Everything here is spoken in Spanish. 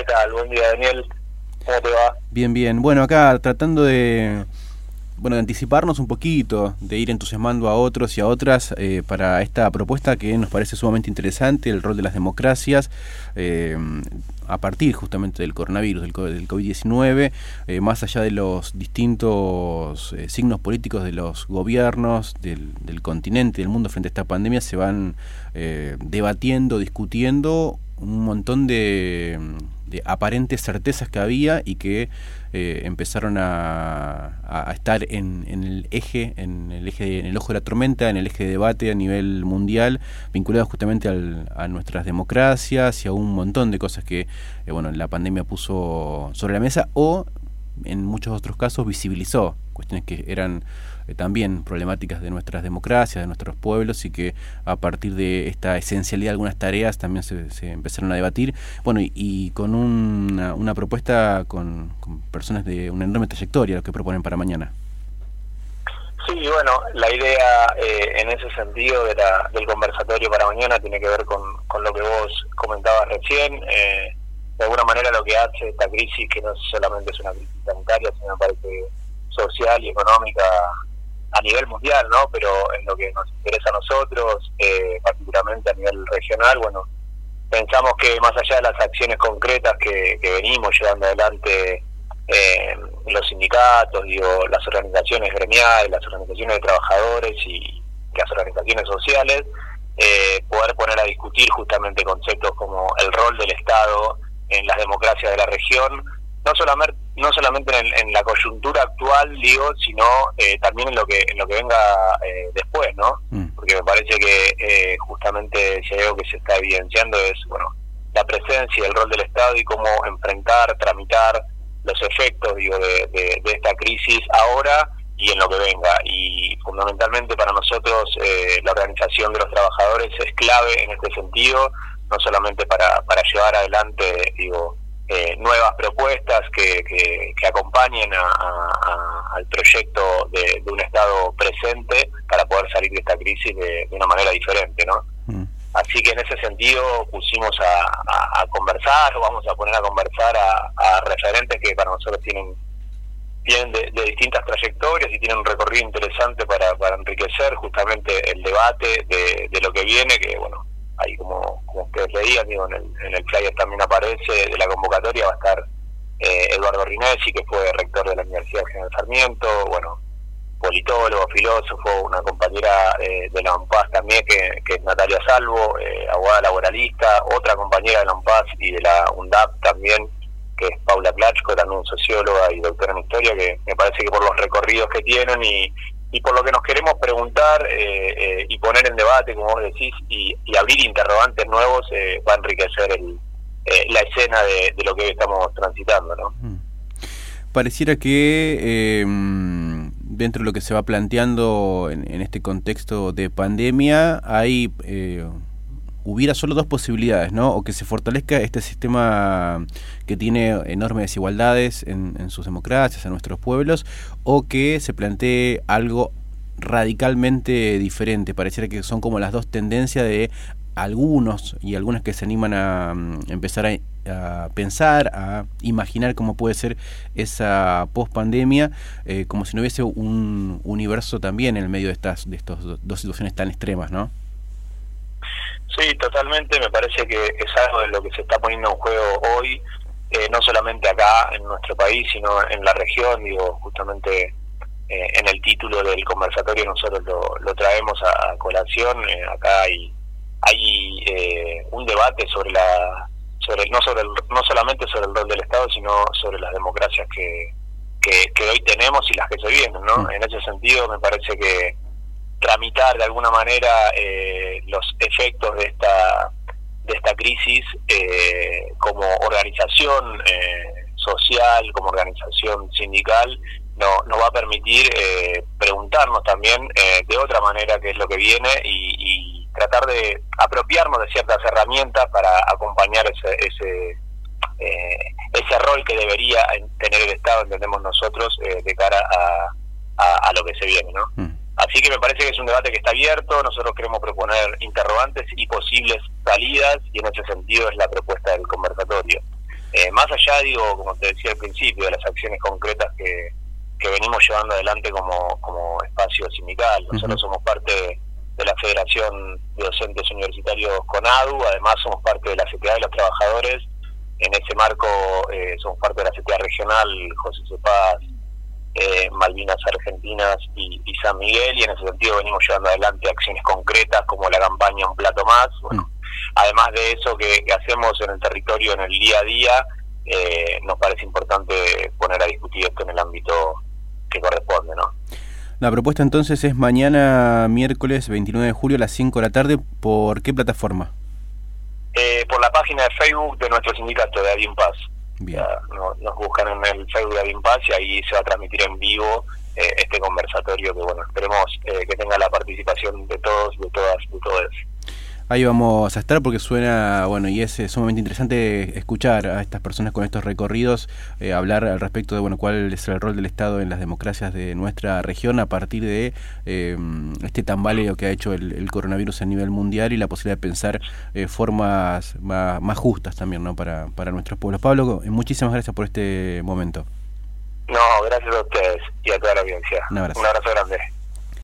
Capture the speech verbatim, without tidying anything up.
tal? Buen día, Daniel. ¿Cómo te va? Bien, bien. Bueno, acá tratando de, bueno, de anticiparnos un poquito, de ir entusiasmando a otros y a otras eh, para esta propuesta que nos parece sumamente interesante, el rol de las democracias, eh, a partir justamente del coronavirus, del COVID diecinueve, eh, más allá de los distintos eh, signos políticos de los gobiernos, del, del continente, del mundo frente a esta pandemia, se van eh, debatiendo, discutiendo un montón de, de aparentes certezas que había y que eh, empezaron a, a estar en, en el eje, en el eje, en el ojo de la tormenta, en el eje de debate a nivel mundial, vinculados justamente al, a nuestras democracias y a un montón de cosas que eh, bueno, la pandemia puso sobre la mesa o en muchos otros casos visibilizó cuestiones que eran eh, también problemáticas de nuestras democracias, de nuestros pueblos, y que a partir de esta esencialidad de algunas tareas también se, se empezaron a debatir, bueno, y, y con una, una propuesta con, con personas de una enorme trayectoria, lo que proponen para mañana. Sí, bueno, la idea eh, en ese sentido de la, del conversatorio para mañana tiene que ver con, con lo que vos comentabas recién. Eh, de alguna manera lo que hace esta crisis, que no solamente es una crisis sanitaria, sino me parece social y económica a nivel mundial, ¿no? Pero en lo que nos interesa a nosotros, eh, particularmente a nivel regional, bueno, pensamos que más allá de las acciones concretas que, que venimos llevando adelante eh, los sindicatos, digo, las organizaciones gremiales, las organizaciones de trabajadores y las organizaciones sociales, eh, poder poner a discutir justamente conceptos como el rol del Estado en las democracias de la región, no solamente no solamente en, en la coyuntura actual, digo, sino eh, también en lo que en lo que venga eh, después, ¿no? Mm. Porque me parece que eh, justamente si hay algo que se está evidenciando es, bueno, la presencia y el rol del Estado y cómo enfrentar, tramitar los efectos, digo, de, de, de esta crisis ahora y en lo que venga. Y fundamentalmente para nosotros eh, la organización de los trabajadores es clave en este sentido, no solamente para, para llevar adelante, digo, eh, nuevas propuestas que, que, que acompañen a, a, al proyecto de, de un Estado presente para poder salir de esta crisis de, de una manera diferente, ¿no? Mm. Así que en ese sentido pusimos a, a, a conversar, o vamos a poner a conversar a, a referentes que para nosotros tienen tienen de, de distintas trayectorias y tienen un recorrido interesante para, para enriquecer justamente el debate de, de lo que viene, que bueno, ahí como, como ustedes leían, digo, en el, en el flyer también aparece de la convocatoria, va a estar eh, Eduardo Rinesi, que fue rector de la Universidad General Sarmiento, bueno, politólogo, filósofo, una compañera eh, de la UNPAS también, que, que es Natalia Salvo, eh, abogada laboralista, otra compañera de la UNPAS y de la UNDAP también, que es Paula Plachko, también socióloga y doctora en historia, que me parece que por los recorridos que tienen y y por lo que nos queremos preguntar eh, eh, y poner en debate, como vos decís, y, y abrir interrogantes nuevos, eh, va a enriquecer el, eh, la escena de, de lo que hoy estamos transitando, ¿no? Pareciera que eh, dentro de lo que se va planteando en, en este contexto de pandemia, hay eh, hubiera solo dos posibilidades, ¿no? O que se fortalezca este sistema que tiene enormes desigualdades en, en sus democracias, en nuestros pueblos, o que se plantee algo radicalmente diferente. Pareciera que son como las dos tendencias de algunos y algunas que se animan a um, empezar a, a pensar, a imaginar cómo puede ser esa post-pandemia, eh, como si no hubiese un universo también en el medio de estas de estos dos situaciones tan extremas, ¿no? Sí, totalmente. Me parece que es algo de lo que se está poniendo en juego hoy, eh, no solamente acá en nuestro país, sino en la región. Digo, justamente eh, en el título del conversatorio nosotros lo, lo traemos a, a colación. Eh, acá hay hay eh, un debate sobre la sobre no sobre el, no solamente sobre el rol del Estado, sino sobre las democracias que que, que hoy tenemos y las que se vienen, ¿no? Mm. En ese sentido me parece que tramitar de alguna manera eh, los efectos de esta de esta crisis eh, como organización eh, social, como organización sindical, no, nos va a permitir eh, preguntarnos también eh, de otra manera qué es lo que viene y, y tratar de apropiarnos de ciertas herramientas para acompañar ese ese eh, ese rol que debería tener el Estado, entendemos nosotros, eh, de cara a, a, a lo que se viene, ¿no? Mm. Así que me parece que es un debate que está abierto. Nosotros queremos proponer interrogantes y posibles salidas, y en ese sentido es la propuesta del conversatorio. Eh, más más allá, digo, como te decía al principio, de las acciones concretas que, que venimos llevando adelante como, como espacio sindical. Nosotros uh-huh. somos parte de la Federación de Docentes Universitarios CONADU, además somos parte de la C T A de los Trabajadores. En ese marco eh, somos parte de la C T A regional, José C. Paz, eh, Malvinas Argentinas y, y San Miguel, y en ese sentido venimos llevando adelante acciones concretas como la campaña Un Plato Más. Bueno, mm. además de eso que, que hacemos en el territorio en el día a día, eh, nos parece importante poner a discutir esto en el ámbito que corresponde, ¿no? La propuesta entonces es mañana, miércoles veintinueve de julio a las cinco de la tarde. ¿Por qué plataforma? Eh, por la página de Facebook de nuestro sindicato de Adinpaz. Bien. Uh, no, nos buscan en el Facebook de Adinpaz y ahí se va a transmitir en vivo eh, este conversatorio que, bueno, esperemos eh, que tenga la participación de todos, de todas, de todos. Ahí vamos a estar porque suena, bueno, y es eh, sumamente interesante escuchar a estas personas con estos recorridos, eh, hablar al respecto de, bueno, cuál es el rol del Estado en las democracias de nuestra región a partir de eh, este tambaleo que ha hecho el, el coronavirus a nivel mundial y la posibilidad de pensar eh, formas más, más justas también, ¿no?, para, para nuestros pueblos. Pablo, muchísimas gracias por este momento. No, gracias a ustedes y a toda la audiencia. Un abrazo. Un abrazo grande.